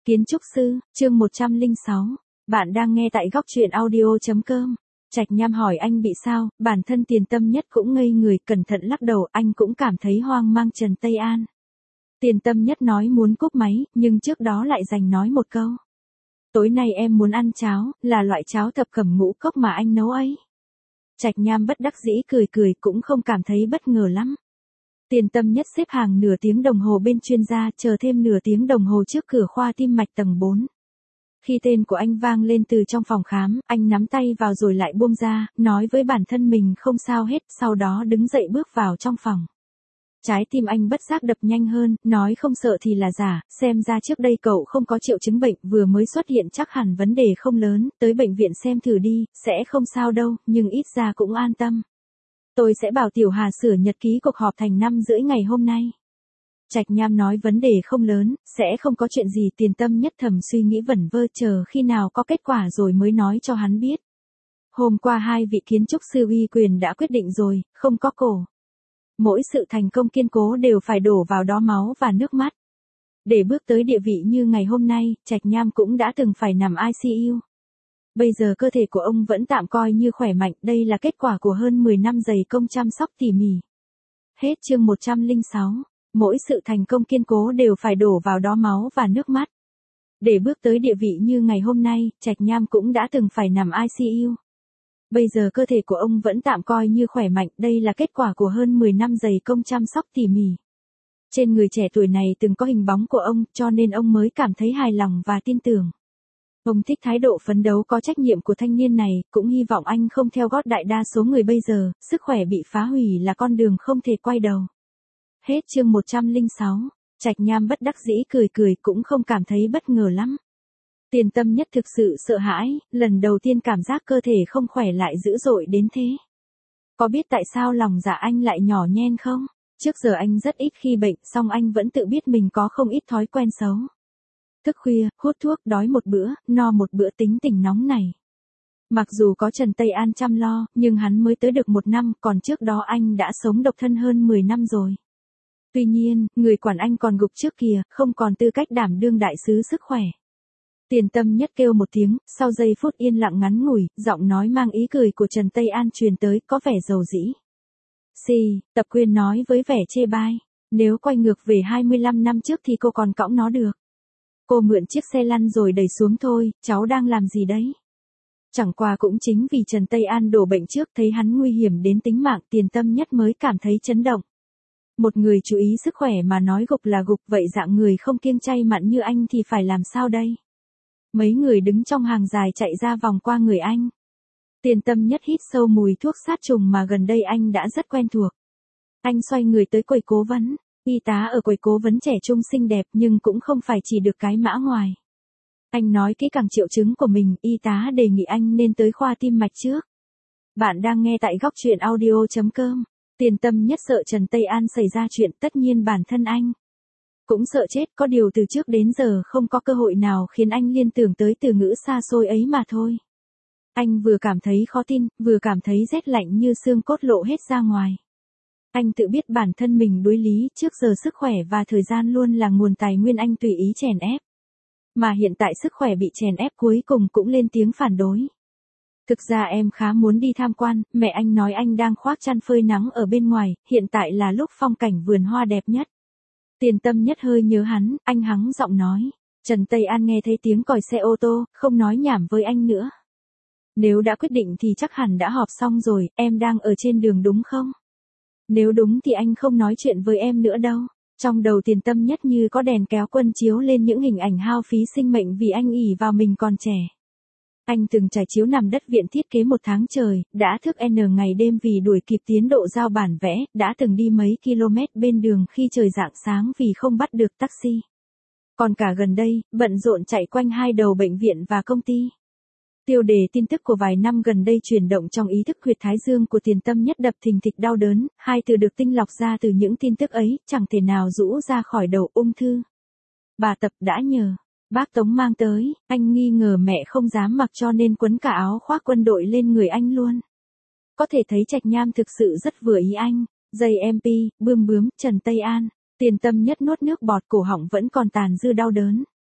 Kiến trúc sư, chương 106. Bạn đang nghe tại góc truyện audio.com. Trạch Nham hỏi anh bị sao, bản thân Tiền Tâm Nhất cũng ngây người, cẩn thận lắc đầu, anh cũng cảm thấy hoang mang. Trần Tây An. Tiền Tâm Nhất nói muốn cúp máy, nhưng trước đó lại dành nói một câu. Tối nay em muốn ăn cháo, là loại cháo thập cẩm ngũ cốc mà anh nấu ấy. Trạch Nham bất đắc dĩ cười cũng không cảm thấy bất ngờ lắm. Tiền Tâm Nhất xếp hàng nửa tiếng đồng hồ bên chuyên gia, chờ thêm nửa tiếng đồng hồ trước cửa khoa tim mạch tầng 4. Khi tên của anh vang lên từ trong phòng khám, anh nắm tay vào rồi lại buông ra, nói với bản thân mình không sao hết, sau đó đứng dậy bước vào trong phòng. Trái tim anh bất giác đập nhanh hơn, nói không sợ thì là giả, xem ra trước đây cậu không có triệu chứng bệnh, vừa mới xuất hiện chắc hẳn vấn đề không lớn, tới bệnh viện xem thử đi, sẽ không sao đâu, nhưng ít ra cũng an tâm. Tôi sẽ bảo Tiểu Hà sửa nhật ký cuộc họp thành 5:30 ngày hôm nay. Trạch Nham nói vấn đề không lớn, sẽ không có chuyện gì. Tiền Tâm Nhất thầm suy nghĩ vẩn vơ, chờ khi nào có kết quả rồi mới nói cho hắn biết. Hôm qua hai vị kiến trúc sư uy quyền đã quyết định rồi, không có cổ. Mỗi sự thành công kiên cố đều phải đổ vào đó máu và nước mắt. Để bước tới địa vị như ngày hôm nay, Trạch Nham cũng đã từng phải nằm ICU. Bây giờ cơ thể của ông vẫn tạm coi như khỏe mạnh, đây là kết quả của hơn 10 năm dày công chăm sóc tỉ mỉ. Hết chương 106. Mỗi sự thành công kiên cố đều phải đổ vào đó máu và nước mắt. Để bước tới địa vị như ngày hôm nay, Trạch Nham cũng đã từng phải nằm ICU. Bây giờ cơ thể của ông vẫn tạm coi như khỏe mạnh, đây là kết quả của hơn 10 năm dày công chăm sóc tỉ mỉ. Trên người trẻ tuổi này từng có hình bóng của ông, cho nên ông mới cảm thấy hài lòng và tin tưởng. Ông thích thái độ phấn đấu có trách nhiệm của thanh niên này, cũng hy vọng anh không theo gót đại đa số người bây giờ, sức khỏe bị phá hủy là con đường không thể quay đầu. Hết chương 106. Trạch Nham bất đắc dĩ cười cũng không cảm thấy bất ngờ lắm. Tiền Tâm Nhất thực sự sợ hãi, lần đầu tiên cảm giác cơ thể không khỏe lại dữ dội đến thế. Có biết tại sao lòng dạ anh lại nhỏ nhen không? Trước giờ anh rất ít khi bệnh, song anh vẫn tự biết mình có không ít thói quen xấu. Thức khuya, hút thuốc, đói một bữa, no một bữa, tính tình nóng này. Mặc dù có Trần Tây An chăm lo, nhưng hắn mới tới được 1 năm, còn trước đó anh đã sống độc thân hơn 10 năm rồi. Tuy nhiên, người quản anh còn gục trước kìa, không còn tư cách đảm đương đại sứ sức khỏe. Tiền Tâm Nhất kêu một tiếng, sau giây phút yên lặng ngắn ngủi, giọng nói mang ý cười của Trần Tây An truyền tới, có vẻ dầu dĩ. Tập Quyên nói với vẻ chê bai, nếu quay ngược về 25 năm trước thì cô còn cõng nó được. Cô mượn chiếc xe lăn rồi đẩy xuống thôi, cháu đang làm gì đấy? Chẳng qua cũng chính vì Trần Tây An đổ bệnh trước, thấy hắn nguy hiểm đến tính mạng, Tiền Tâm Nhất mới cảm thấy chấn động. Một người chú ý sức khỏe mà nói gục là gục, vậy dạng người không kiêng chay mặn như anh thì phải làm sao đây? Mấy người đứng trong hàng dài chạy ra vòng qua người anh. Tiền Tâm Nhất hít sâu mùi thuốc sát trùng mà gần đây anh đã rất quen thuộc. Anh xoay người tới quầy cố vấn. Y tá ở quầy cố vấn trẻ trung xinh đẹp nhưng cũng không phải chỉ được cái mã ngoài. Anh nói kỹ càng triệu chứng của mình, y tá đề nghị anh nên tới khoa tim mạch trước. Bạn đang nghe tại góc truyện audio.com. Tiền Tâm Nhất sợ Trần Tây An xảy ra chuyện, tất nhiên bản thân anh cũng sợ chết, có điều từ trước đến giờ không có cơ hội nào khiến anh liên tưởng tới từ ngữ xa xôi ấy mà thôi. Anh vừa cảm thấy khó tin, vừa cảm thấy rét lạnh như xương cốt lộ hết ra ngoài. Anh tự biết bản thân mình đuối lý, trước giờ sức khỏe và thời gian luôn là nguồn tài nguyên anh tùy ý chèn ép. Mà hiện tại sức khỏe bị chèn ép cuối cùng cũng lên tiếng phản đối. Thực ra em khá muốn đi tham quan, mẹ anh nói anh đang khoác chăn phơi nắng ở bên ngoài, hiện tại là lúc phong cảnh vườn hoa đẹp nhất. Tiền Tâm Nhất hơi nhớ hắn, anh hắng giọng nói. Trần Tây An nghe thấy tiếng còi xe ô tô, không nói nhảm với anh nữa. Nếu đã quyết định thì chắc hẳn đã họp xong rồi, em đang ở trên đường đúng không? Nếu đúng thì anh không nói chuyện với em nữa đâu. Trong đầu Tiền Tâm Nhất như có đèn kéo quân chiếu lên những hình ảnh hao phí sinh mệnh vì anh ỷ vào mình còn trẻ. Anh từng trải chiếu nằm đất viện thiết kế 1 tháng trời, đã thức N ngày đêm vì đuổi kịp tiến độ giao bản vẽ, đã từng đi mấy km bên đường khi trời rạng sáng vì không bắt được taxi. Còn cả gần đây, bận rộn chạy quanh hai đầu bệnh viện và công ty. Tiêu đề tin tức của vài năm gần đây chuyển động trong ý thức, huyệt thái dương của Tiền Tâm Nhất đập thình thịch đau đớn, hai từ được tinh lọc ra từ những tin tức ấy, chẳng thể nào rũ ra khỏi đầu, ung thư. Bà Tập đã nhờ bác Tống mang tới, anh nghi ngờ mẹ không dám mặc cho nên quấn cả áo khoác quân đội lên người anh luôn. Có thể thấy Trạch Nham thực sự rất vừa ý anh. Dây MP, bươm bướm, Trần Tây An. Tiền Tâm Nhất nuốt nước bọt, cổ họng vẫn còn tàn dư đau đớn.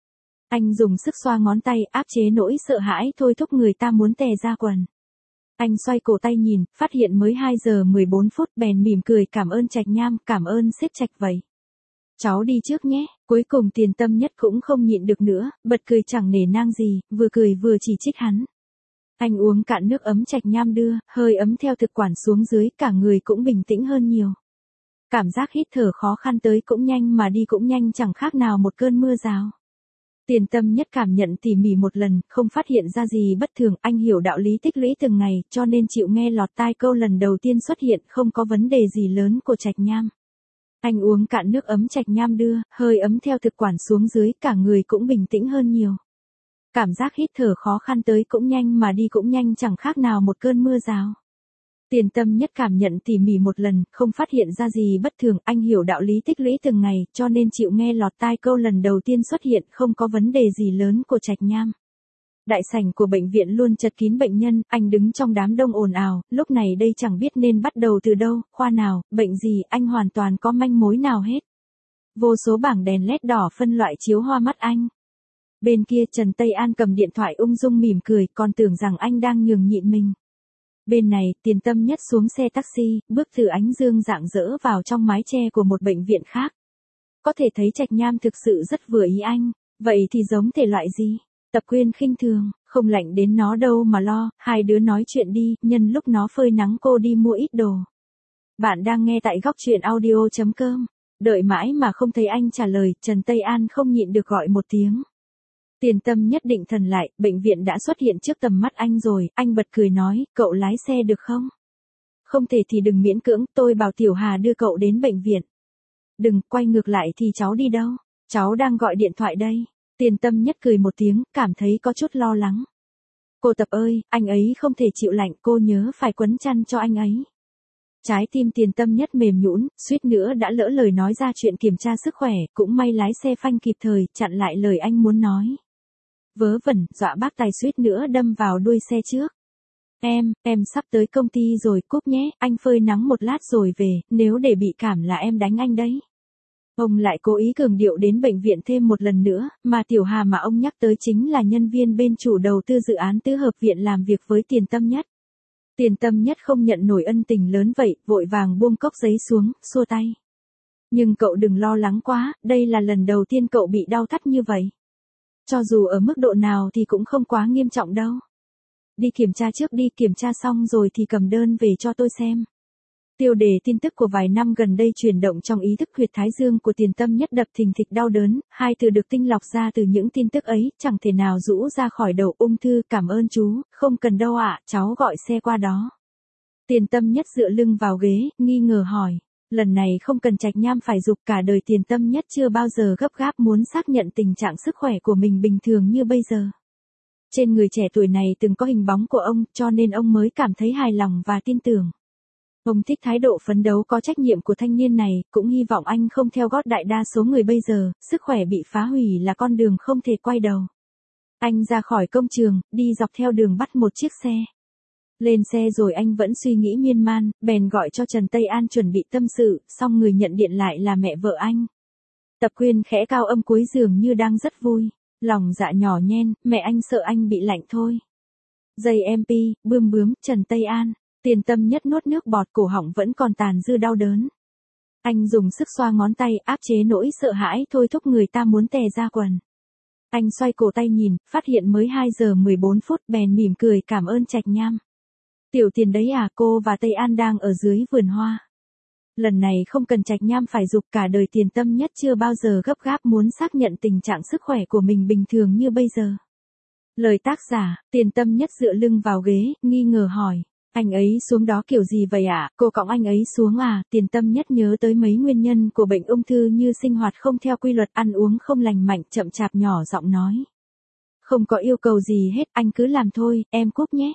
Anh dùng sức xoa ngón tay, áp chế nỗi sợ hãi thôi thúc người ta muốn tè ra quần. Anh xoay cổ tay nhìn, phát hiện mới 2 giờ 14 phút, bèn mỉm cười cảm ơn Trạch Nham, cảm ơn sếp Trạch vậy. Cháu đi trước nhé, cuối cùng Tiền Tâm Nhất cũng không nhịn được nữa, bật cười chẳng nể nang gì, vừa cười vừa chỉ trích hắn. Anh uống cạn nước ấm Trạch Nham đưa, hơi ấm theo thực quản xuống dưới, cả người cũng bình tĩnh hơn nhiều. Cảm giác hít thở khó khăn tới cũng nhanh mà đi cũng nhanh, chẳng khác nào một cơn mưa rào. Tiền Tâm Nhất cảm nhận tỉ mỉ một lần, không phát hiện ra gì bất thường, anh hiểu đạo lý tích lũy từng ngày, cho nên chịu nghe lọt tai câu lần đầu tiên xuất hiện không có vấn đề gì lớn của Trạch Nham. Anh uống cạn nước ấm Trạch Nham đưa, hơi ấm theo thực quản xuống dưới, cả người cũng bình tĩnh hơn nhiều. Cảm giác hít thở khó khăn tới cũng nhanh mà đi cũng nhanh, chẳng khác nào một cơn mưa rào. Tiền Tâm Nhất cảm nhận tỉ mỉ một lần, không phát hiện ra gì bất thường, anh hiểu đạo lý tích lũy từng ngày, cho nên chịu nghe lọt tai câu lần đầu tiên xuất hiện không có vấn đề gì lớn của Trạch Nham. Đại sảnh của bệnh viện luôn chật kín bệnh nhân, anh đứng trong đám đông ồn ào, lúc này đây chẳng biết nên bắt đầu từ đâu, khoa nào, bệnh gì, anh hoàn toàn có manh mối nào hết. Vô số bảng đèn led đỏ phân loại chiếu hoa mắt anh. Bên kia Trần Tây An cầm điện thoại ung dung mỉm cười, còn tưởng rằng anh đang nhường nhịn mình. Bên này, Tiền Tâm Nhất xuống xe taxi, bước từ ánh dương rạng rỡ vào trong mái che của một bệnh viện khác. Có thể thấy Trạch Nham thực sự rất vừa ý anh, vậy thì giống thể loại gì? Tập Quyên khinh thường, không lạnh đến nó đâu mà lo, hai đứa nói chuyện đi, nhân lúc nó phơi nắng cô đi mua ít đồ. Bạn đang nghe tại góc truyện audio.com, đợi mãi mà không thấy anh trả lời, Trần Tây An không nhịn được gọi một tiếng. Tiền Tâm Nhất định thần lại, bệnh viện đã xuất hiện trước tầm mắt anh rồi, anh bật cười nói, cậu lái xe được không? Không thể thì đừng miễn cưỡng, tôi bảo Tiểu Hà đưa cậu đến bệnh viện. Đừng, quay ngược lại thì cháu đi đâu? Cháu đang gọi điện thoại đây. Tiền Tâm Nhất cười một tiếng, cảm thấy có chút lo lắng. Cô Tập ơi, anh ấy không thể chịu lạnh, cô nhớ phải quấn chăn cho anh ấy. Trái tim Tiền Tâm Nhất mềm nhũn, suýt nữa đã lỡ lời nói ra chuyện kiểm tra sức khỏe, cũng may lái xe phanh kịp thời, chặn lại lời anh muốn nói. Vớ vẩn, dọa bác tài suýt nữa đâm vào đuôi xe trước. Em sắp tới công ty rồi, cúp nhé, anh phơi nắng một lát rồi về, nếu để bị cảm là em đánh anh đấy. Ông lại cố ý cường điệu đến bệnh viện thêm một lần nữa, mà Tiểu Hà mà ông nhắc tới chính là nhân viên bên chủ đầu tư dự án tứ hợp viện làm việc với Tiền Tâm Nhất. Tiền Tâm Nhất không nhận nổi ân tình lớn vậy, vội vàng buông cốc giấy xuống, xua tay. Nhưng cậu đừng lo lắng quá, đây là lần đầu tiên cậu bị đau thắt như vậy. Cho dù ở mức độ nào thì cũng không quá nghiêm trọng đâu. Đi kiểm tra trước đi, kiểm tra xong rồi thì cầm đơn về cho tôi xem. Tiêu đề tin tức của vài năm gần đây chuyển động trong ý thức, huyệt thái dương của Tiền Tâm Nhất đập thình thịch đau đớn, hai từ được tinh lọc ra từ những tin tức ấy, chẳng thể nào rũ ra khỏi đầu. Ung thư, cảm ơn chú, không cần đâu ạ, cháu gọi xe qua đó. Tiền Tâm Nhất dựa lưng vào ghế, nghi ngờ hỏi. Lần này không cần Trạch Nham phải giục, cả đời Tiền Tâm Nhất chưa bao giờ gấp gáp muốn xác nhận tình trạng sức khỏe của mình bình thường như bây giờ. Trên người trẻ tuổi này từng có hình bóng của ông, cho nên ông mới cảm thấy hài lòng và tin tưởng. Ông thích thái độ phấn đấu có trách nhiệm của thanh niên này, cũng hy vọng anh không theo gót đại đa số người bây giờ, sức khỏe bị phá hủy là con đường không thể quay đầu. Anh ra khỏi công trường, đi dọc theo đường bắt một chiếc xe. Lên xe rồi anh vẫn suy nghĩ miên man, bèn gọi cho Trần Tây An chuẩn bị tâm sự, xong người nhận điện lại là mẹ vợ anh. Tập Quyên khẽ cao âm cuối giường như đang rất vui, lòng dạ nhỏ nhen, mẹ anh sợ anh bị lạnh thôi. Dây MP, bươm bướm, Trần Tây An. Tiền Tâm Nhất nuốt nước bọt, cổ họng vẫn còn tàn dư đau đớn. Anh dùng sức xoa ngón tay, áp chế nỗi sợ hãi thôi thúc người ta muốn tè ra quần. Anh xoay cổ tay nhìn, phát hiện mới 2 giờ 14 phút, bèn mỉm cười cảm ơn Trạch Nham. Tiểu Tiền đấy à, cô và Tây An đang ở dưới vườn hoa. Lần này không cần Trạch Nham phải giục, cả đời Tiền Tâm Nhất chưa bao giờ gấp gáp muốn xác nhận tình trạng sức khỏe của mình bình thường như bây giờ. Lời tác giả, Tiền Tâm Nhất dựa lưng vào ghế, nghi ngờ hỏi. Anh ấy xuống đó kiểu gì vậy ạ? Cô cõng anh ấy xuống à? Tiền Tâm Nhất nhớ tới mấy nguyên nhân của bệnh ung thư như sinh hoạt không theo quy luật, ăn uống không lành mạnh, chậm chạp nhỏ giọng nói. Không có yêu cầu gì hết, anh cứ làm thôi, em cúp nhé.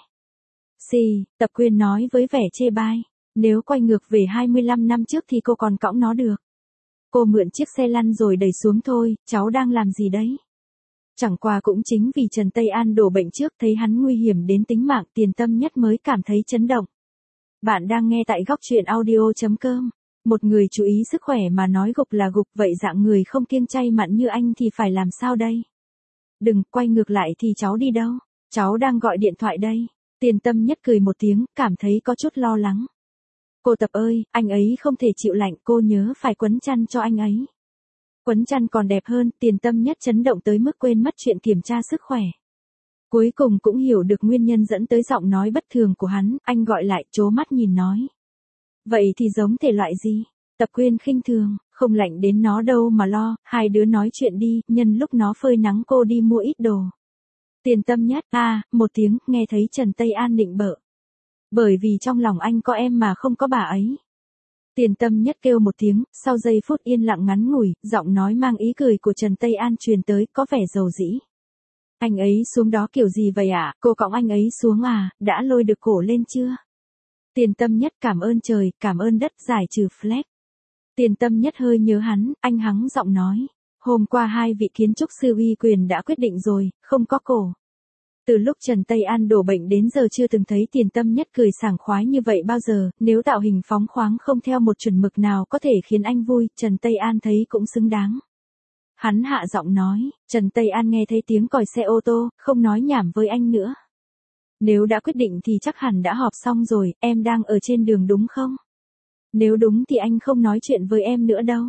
Tập Quyên nói với vẻ chê bai. Nếu quay ngược về 25 năm trước thì cô còn cõng nó được. Cô mượn chiếc xe lăn rồi đẩy xuống thôi, cháu đang làm gì đấy? Chẳng qua cũng chính vì Trần Tây An đổ bệnh trước, thấy hắn nguy hiểm đến tính mạng, Tiền Tâm Nhất mới cảm thấy chấn động. Bạn đang nghe tại góc truyện audio.com. Một người chú ý sức khỏe mà nói gục là gục, vậy dạng người không kiêng chay mặn như anh thì phải làm sao đây? đừng, quay ngược lại thì cháu đi đâu? Cháu đang gọi điện thoại đây. Tiền Tâm Nhất cười một tiếng, cảm thấy có chút lo lắng. Cô Tập ơi, anh ấy không thể chịu lạnh, cô nhớ phải quấn chăn cho anh ấy. Quấn chăn còn đẹp hơn, Tiền Tâm Nhất chấn động tới mức quên mất chuyện kiểm tra sức khỏe. Cuối cùng cũng hiểu được nguyên nhân dẫn tới giọng nói bất thường của hắn, anh gọi lại, trố mắt nhìn nói. Vậy thì giống thể loại gì? Tập Quyên khinh thường, không lạnh đến nó đâu mà lo, hai đứa nói chuyện đi, nhân lúc nó phơi nắng cô đi mua ít đồ. Tiền Tâm Nhất, một tiếng, nghe thấy Trần Tây An nịnh bợ. Bởi vì trong lòng anh có em mà không có bà ấy. Tiền Tâm Nhất kêu một tiếng, sau giây phút yên lặng ngắn ngủi, giọng nói mang ý cười của Trần Tây An truyền tới, có vẻ dầu dĩ. Anh ấy xuống đó kiểu gì vậy ạ? Cô cõng anh ấy xuống à, đã lôi được cổ lên chưa? Tiền Tâm Nhất cảm ơn trời, cảm ơn đất, giải trừ flex. Tiền Tâm Nhất hơi nhớ hắn, anh hắng giọng nói. Hôm qua hai vị kiến trúc sư uy quyền đã quyết định rồi, không có cổ. Từ lúc Trần Tây An đổ bệnh đến giờ chưa từng thấy Tiền Tâm Nhất cười sảng khoái như vậy bao giờ, nếu tạo hình phóng khoáng không theo một chuẩn mực nào có thể khiến anh vui, Trần Tây An thấy cũng xứng đáng. Hắn hạ giọng nói, Trần Tây An nghe thấy tiếng còi xe ô tô, không nói nhảm với anh nữa. Nếu đã quyết định thì chắc hẳn đã họp xong rồi, em đang ở trên đường đúng không? Nếu đúng thì anh không nói chuyện với em nữa đâu.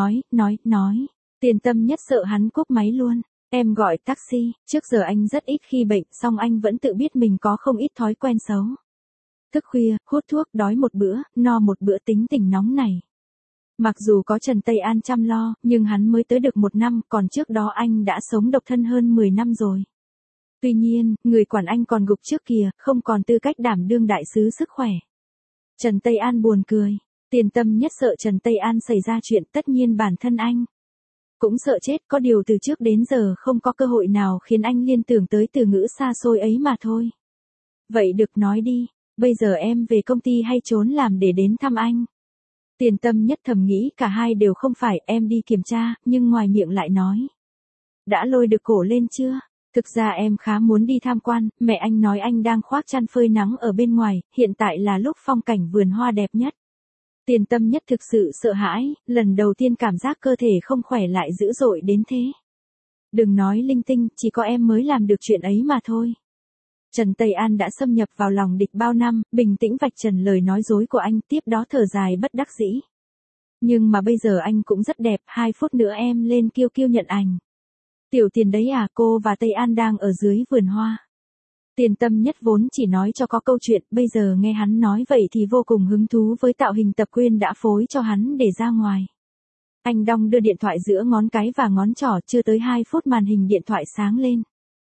Nói. Tiền Tâm Nhất sợ hắn cúp máy luôn. Em gọi taxi, trước giờ anh rất ít khi bệnh, song anh vẫn tự biết mình có không ít thói quen xấu. Thức khuya, hút thuốc, đói một bữa, no một bữa, tính tình nóng này. Mặc dù có Trần Tây An chăm lo, nhưng hắn mới tới được 1 năm, còn trước đó anh đã sống độc thân hơn 10 năm rồi. Tuy nhiên, người quản anh còn gục trước kìa, không còn tư cách đảm đương đại sứ sức khỏe. Trần Tây An buồn cười. Tiền Tâm Nhất sợ Trần Tây An xảy ra chuyện, tất nhiên bản thân anh cũng sợ chết, có điều từ trước đến giờ không có cơ hội nào khiến anh liên tưởng tới từ ngữ xa xôi ấy mà thôi. Vậy được, nói đi, bây giờ em về công ty hay trốn làm để đến thăm anh? Tiền Tâm Nhất thầm nghĩ cả hai đều không phải, em đi kiểm tra, nhưng ngoài miệng lại nói. Đã lôi được cổ lên chưa? Thực ra em khá muốn đi tham quan, mẹ anh nói anh đang khoác chăn phơi nắng ở bên ngoài, hiện tại là lúc phong cảnh vườn hoa đẹp nhất. Tiền Tâm Nhất thực sự sợ hãi, lần đầu tiên cảm giác cơ thể không khỏe lại dữ dội đến thế. Đừng nói linh tinh, chỉ có em mới làm được chuyện ấy mà thôi. Trần Tây An đã xâm nhập vào lòng địch bao năm, bình tĩnh vạch trần lời nói dối của anh, tiếp đó thở dài bất đắc dĩ. Nhưng mà bây giờ anh cũng rất đẹp, 2 phút nữa em lên kiêu kiêu nhận ảnh. Tiểu Tiền đấy à, cô và Tây An đang ở dưới vườn hoa. Tiền Tâm Nhất vốn chỉ nói cho có câu chuyện, bây giờ nghe hắn nói vậy thì vô cùng hứng thú với tạo hình Tập Quyên đã phối cho hắn để ra ngoài. Anh đong đưa điện thoại giữa ngón cái và ngón trỏ, chưa tới 2 phút màn hình điện thoại sáng lên.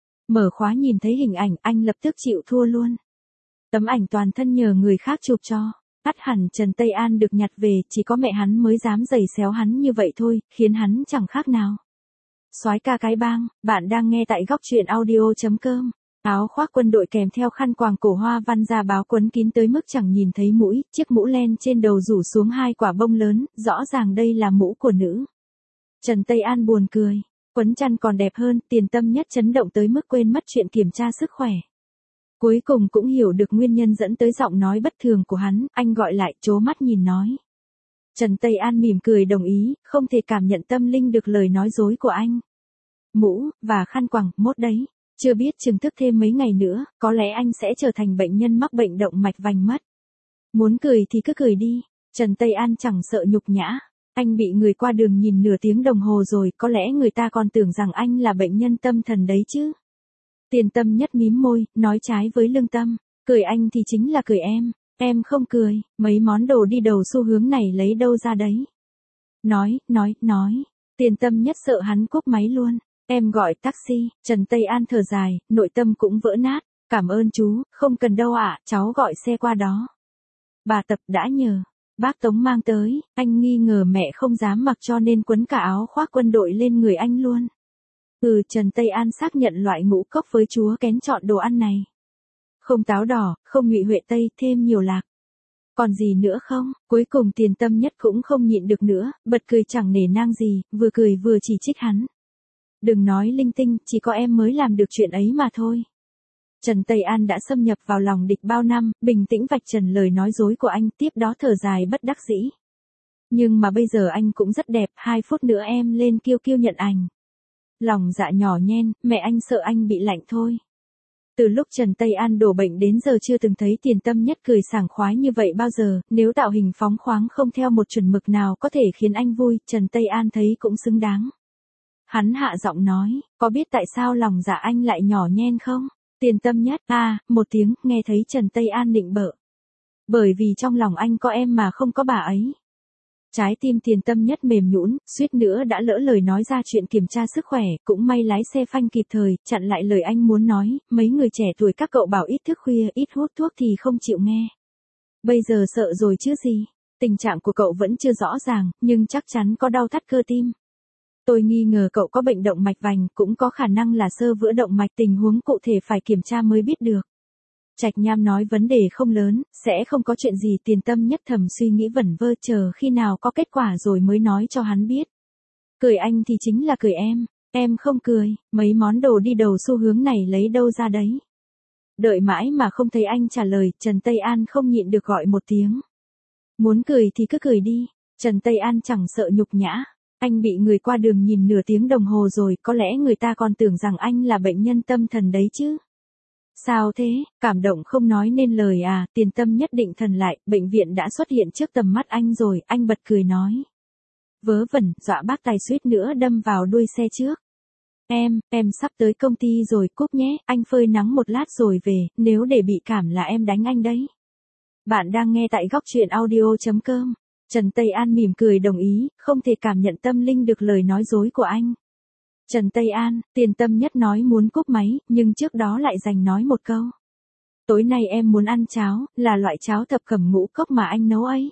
Mở khóa nhìn thấy hình ảnh, anh lập tức chịu thua luôn. Tấm ảnh toàn thân nhờ người khác chụp cho. Ắt hẳn Trần Tây An được nhặt về, chỉ có mẹ hắn mới dám giày xéo hắn như vậy thôi, khiến hắn chẳng khác nào soái ca cái bang. Bạn đang nghe tại góc truyện audio.com. Áo khoác quân đội kèm theo khăn quàng cổ hoa văn da báo quấn kín tới mức chẳng nhìn thấy mũi, chiếc mũ len trên đầu rủ xuống 2 quả bông lớn, rõ ràng đây là mũ của nữ. Trần Tây An buồn cười, quấn chăn còn đẹp hơn, Tiền Tâm Nhất chấn động tới mức quên mất chuyện kiểm tra sức khỏe. Cuối cùng cũng hiểu được nguyên nhân dẫn tới giọng nói bất thường của hắn, anh gọi lại, trố mắt nhìn nói. Trần Tây An mỉm cười đồng ý, không thể cảm nhận tâm linh được lời nói dối của anh. Mũ, và khăn quàng, mốt đấy. Chưa biết chừng thức thêm mấy ngày nữa, có lẽ anh sẽ trở thành bệnh nhân mắc bệnh động mạch vành mất. Muốn cười thì cứ cười đi. Trần Tây An chẳng sợ nhục nhã. Anh bị người qua đường nhìn nửa tiếng đồng hồ rồi, có lẽ người ta còn tưởng rằng anh là bệnh nhân tâm thần đấy chứ. Tiền Tâm Nhất mím môi, nói trái với lương tâm. Cười anh thì chính là cười em không cười, mấy món đồ đi đầu xu hướng này lấy đâu ra đấy. Nói. Tiền Tâm Nhất sợ hắn cúp máy luôn. Em gọi taxi, Trần Tây An thở dài, nội tâm cũng vỡ nát. Cảm ơn chú, không cần đâu ạ, cháu gọi xe qua đó. Bà Tập đã nhờ. Bác Tống mang tới, anh nghi ngờ mẹ không dám mặc cho nên quấn cả áo khoác quân đội lên người anh luôn. Trần Tây An xác nhận loại ngũ cốc với chúa kén chọn đồ ăn này. Không táo đỏ, không ngụy huệ tây, thêm nhiều lạc. Còn gì nữa không? Cuối cùng Tiền Tâm Nhất cũng không nhịn được nữa, bật cười chẳng nể nang gì, vừa cười vừa chỉ trích hắn. Đừng nói linh tinh, chỉ có em mới làm được chuyện ấy mà thôi. Trần Tây An đã xâm nhập vào lòng địch bao năm, bình tĩnh vạch trần lời nói dối của anh, tiếp đó thở dài bất đắc dĩ. Nhưng mà bây giờ anh cũng rất đẹp, 2 phút nữa em lên kiêu kiêu nhận ảnh. Lòng dạ nhỏ nhen, mẹ anh sợ anh bị lạnh thôi. Từ lúc Trần Tây An đổ bệnh đến giờ chưa từng thấy Tiền Tâm Nhất cười sảng khoái như vậy bao giờ, nếu tạo hình phóng khoáng không theo một chuẩn mực nào có thể khiến anh vui, Trần Tây An thấy cũng xứng đáng. Hắn hạ giọng nói, có biết tại sao lòng dạ anh lại nhỏ nhen không? Tiền Tâm Nhất, một tiếng, nghe thấy Trần Tây An nịnh bợ. Bởi vì trong lòng anh có em mà không có bà ấy. Trái tim Tiền Tâm Nhất mềm nhũn, suýt nữa đã lỡ lời nói ra chuyện kiểm tra sức khỏe, cũng may lái xe phanh kịp thời, chặn lại lời anh muốn nói, mấy người trẻ tuổi các cậu bảo ít thức khuya, ít hút thuốc thì không chịu nghe. Bây giờ sợ rồi chứ gì, tình trạng của cậu vẫn chưa rõ ràng, nhưng chắc chắn có đau thắt cơ tim. Tôi nghi ngờ cậu có bệnh động mạch vành, cũng có khả năng là xơ vữa động mạch, tình huống cụ thể phải kiểm tra mới biết được. Trạch Nham nói vấn đề không lớn, sẽ không có chuyện gì. Tiền Tâm Nhất thầm suy nghĩ vẩn vơ, chờ khi nào có kết quả rồi mới nói cho hắn biết. Cười anh thì chính là cười em không cười, mấy món đồ đi đầu xu hướng này lấy đâu ra đấy. Đợi mãi mà không thấy anh trả lời, Trần Tây An không nhịn được gọi một tiếng. Muốn cười thì cứ cười đi, Trần Tây An chẳng sợ nhục nhã. Anh bị người qua đường nhìn nửa tiếng đồng hồ rồi, có lẽ người ta còn tưởng rằng anh là bệnh nhân tâm thần đấy chứ. Sao thế, cảm động không nói nên lời à? Tiền Tâm Nhất định thần lại, bệnh viện đã xuất hiện trước tầm mắt anh rồi, anh bật cười nói. Vớ vẩn, dọa bác tài suýt nữa đâm vào đuôi xe trước. Em sắp tới công ty rồi, cúp nhé, anh phơi nắng một lát rồi về, nếu để bị cảm là em đánh anh đấy. Bạn đang nghe tại góc truyện audio.com. Trần Tây An mỉm cười đồng ý, không thể cảm nhận tâm linh được lời nói dối của anh. Trần Tây An, Tiền Tâm Nhất nói muốn cúp máy, nhưng trước đó lại dành nói một câu. Tối nay em muốn ăn cháo, là loại cháo thập cẩm ngũ cốc mà anh nấu ấy.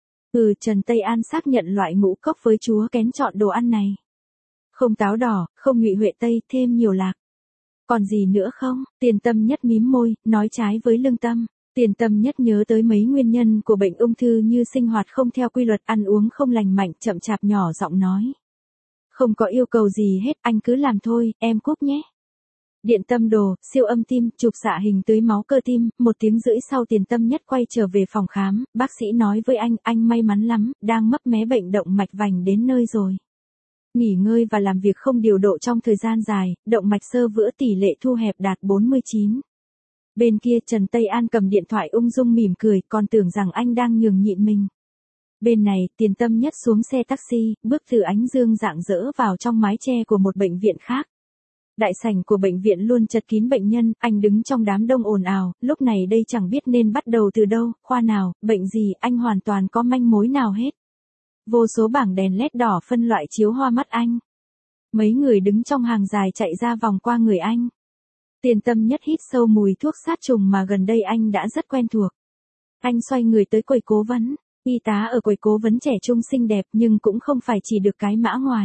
Trần Tây An xác nhận loại ngũ cốc với chúa kén chọn đồ ăn này. Không táo đỏ, không ngụy huệ tây, thêm nhiều lạc. Còn gì nữa không? Tiền Tâm Nhất mím môi, nói trái với lương tâm. Tiền Tâm Nhất nhớ tới mấy nguyên nhân của bệnh ung thư như sinh hoạt không theo quy luật, ăn uống không lành mạnh, chậm chạp nhỏ giọng nói. Không có yêu cầu gì hết, anh cứ làm thôi, em cúp nhé. Điện tâm đồ, siêu âm tim, chụp xạ hình tưới máu cơ tim, 1 tiếng rưỡi sau Tiền Tâm Nhất quay trở về phòng khám, bác sĩ nói với anh may mắn lắm, đang mấp mé bệnh động mạch vành đến nơi rồi. Nghỉ ngơi và làm việc không điều độ trong thời gian dài, động mạch xơ vữa tỷ lệ thu hẹp đạt 49. Bên kia Trần Tây An cầm điện thoại ung dung mỉm cười, còn tưởng rằng anh đang nhường nhịn mình. Bên này, Tiền Tâm Nhất xuống xe taxi, bước từ ánh dương rạng rỡ vào trong mái che của một bệnh viện khác. Đại sảnh của bệnh viện luôn chật kín bệnh nhân, anh đứng trong đám đông ồn ào, lúc này đây chẳng biết nên bắt đầu từ đâu, khoa nào, bệnh gì, anh hoàn toàn có manh mối nào hết. Vô số bảng đèn led đỏ phân loại chiếu hoa mắt anh. Mấy người đứng trong hàng dài chạy ra vòng qua người anh. Tiền Tâm Nhất hít sâu mùi thuốc sát trùng mà gần đây anh đã rất quen thuộc. Anh xoay người tới quầy cố vấn. Y tá ở quầy cố vấn trẻ trung xinh đẹp nhưng cũng không phải chỉ được cái mã ngoài.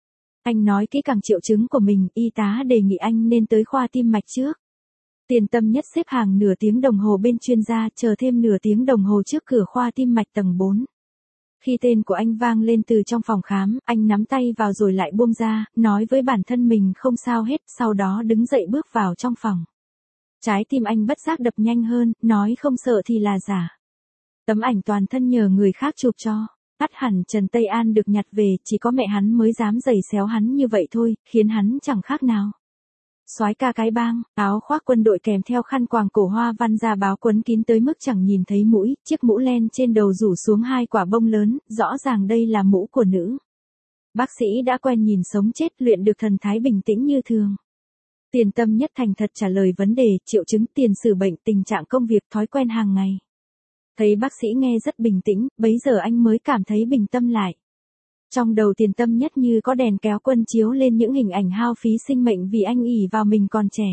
Anh nói kỹ càng triệu chứng của mình, y tá đề nghị anh nên tới khoa tim mạch trước. Tiền Tâm Nhất xếp hàng nửa tiếng đồng hồ bên chuyên gia, chờ thêm nửa tiếng đồng hồ trước cửa khoa tim mạch tầng 4. Khi tên của anh vang lên từ trong phòng khám, anh nắm tay vào rồi lại buông ra, nói với bản thân mình không sao hết, sau đó đứng dậy bước vào trong phòng. Trái tim anh bất giác đập nhanh hơn, nói không sợ thì là giả. Tấm ảnh toàn thân nhờ người khác chụp cho. Ắt hẳn Trần Tây An được nhặt về, chỉ có mẹ hắn mới dám giày xéo hắn như vậy thôi, khiến hắn chẳng khác nào. Soái ca cái bang, áo khoác quân đội kèm theo khăn quàng cổ hoa văn da báo quấn kín tới mức chẳng nhìn thấy mũi, chiếc mũ len trên đầu rủ xuống 2 quả bông lớn, rõ ràng đây là mũ của nữ. Bác sĩ đã quen nhìn sống chết, luyện được thần thái bình tĩnh như thường. Tiền Tâm Nhất thành thật trả lời vấn đề, triệu chứng, tiền sử bệnh, tình trạng công việc, thói quen hàng ngày. Thấy bác sĩ nghe rất bình tĩnh, bấy giờ anh mới cảm thấy bình tâm lại. Trong đầu Tiền Tâm Nhất như có đèn kéo quân chiếu lên những hình ảnh hao phí sinh mệnh vì anh ỷ vào mình còn trẻ.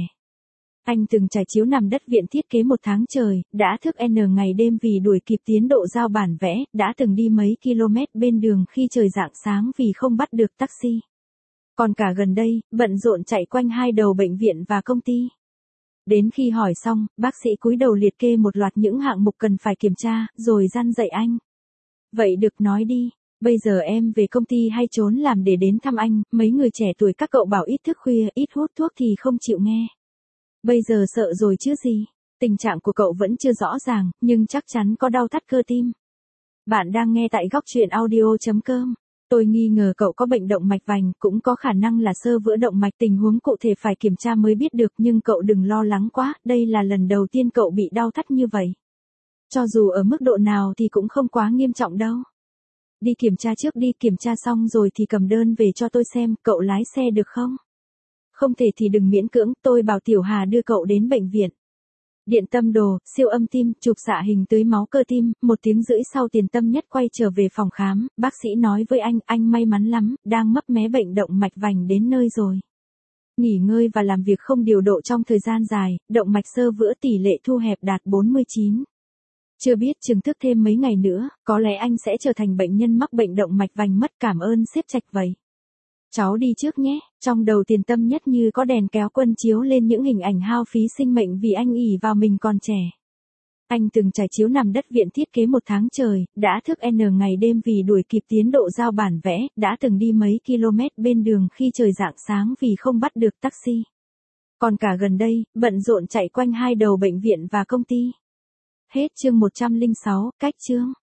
Anh từng trải chiếu nằm đất viện thiết kế 1 tháng trời, đã thức N ngày đêm vì đuổi kịp tiến độ giao bản vẽ, đã từng đi mấy km bên đường khi trời rạng sáng vì không bắt được taxi. Còn cả gần đây, bận rộn chạy quanh 2 đầu bệnh viện và công ty. Đến khi hỏi xong, bác sĩ cúi đầu liệt kê một loạt những hạng mục cần phải kiểm tra, rồi răn dạy anh. Vậy được, nói đi, bây giờ em về công ty hay trốn làm để đến thăm anh, mấy người trẻ tuổi các cậu bảo ít thức khuya, ít hút thuốc thì không chịu nghe. Bây giờ sợ rồi chứ gì, tình trạng của cậu vẫn chưa rõ ràng, nhưng chắc chắn có đau thắt cơ tim. Bạn đang nghe tại góc truyện audio.com. Tôi nghi ngờ cậu có bệnh động mạch vành, cũng có khả năng là xơ vữa động mạch, tình huống cụ thể phải kiểm tra mới biết được, nhưng cậu đừng lo lắng quá, đây là lần đầu tiên cậu bị đau thắt như vậy. Cho dù ở mức độ nào thì cũng không quá nghiêm trọng đâu. Đi kiểm tra trước đi, kiểm tra xong rồi thì cầm đơn về cho tôi xem, cậu lái xe được không? Không thể thì đừng miễn cưỡng, tôi bảo Tiểu Hà đưa cậu đến bệnh viện. Điện tâm đồ, siêu âm tim, chụp xạ hình tưới máu cơ tim, 1 tiếng rưỡi sau Tiền Tâm Nhất quay trở về phòng khám, bác sĩ nói với anh may mắn lắm, đang mấp mé bệnh động mạch vành đến nơi rồi. Nghỉ ngơi và làm việc không điều độ trong thời gian dài, động mạch xơ vữa tỷ lệ thu hẹp đạt 49. Chưa biết chừng thức thêm mấy ngày nữa, có lẽ anh sẽ trở thành bệnh nhân mắc bệnh động mạch vành mất, cảm ơn sếp Trạch vậy. Cháu đi trước nhé, trong đầu Tiền Tâm Nhất như có đèn kéo quân chiếu lên những hình ảnh hao phí sinh mệnh vì anh ỷ vào mình còn trẻ. Anh từng trải chiếu nằm đất viện thiết kế 1 tháng trời, đã thức N ngày đêm vì đuổi kịp tiến độ giao bản vẽ, đã từng đi mấy km bên đường khi trời rạng sáng vì không bắt được taxi. Còn cả gần đây, bận rộn chạy quanh 2 đầu bệnh viện và công ty. Hết chương 106, cách chương.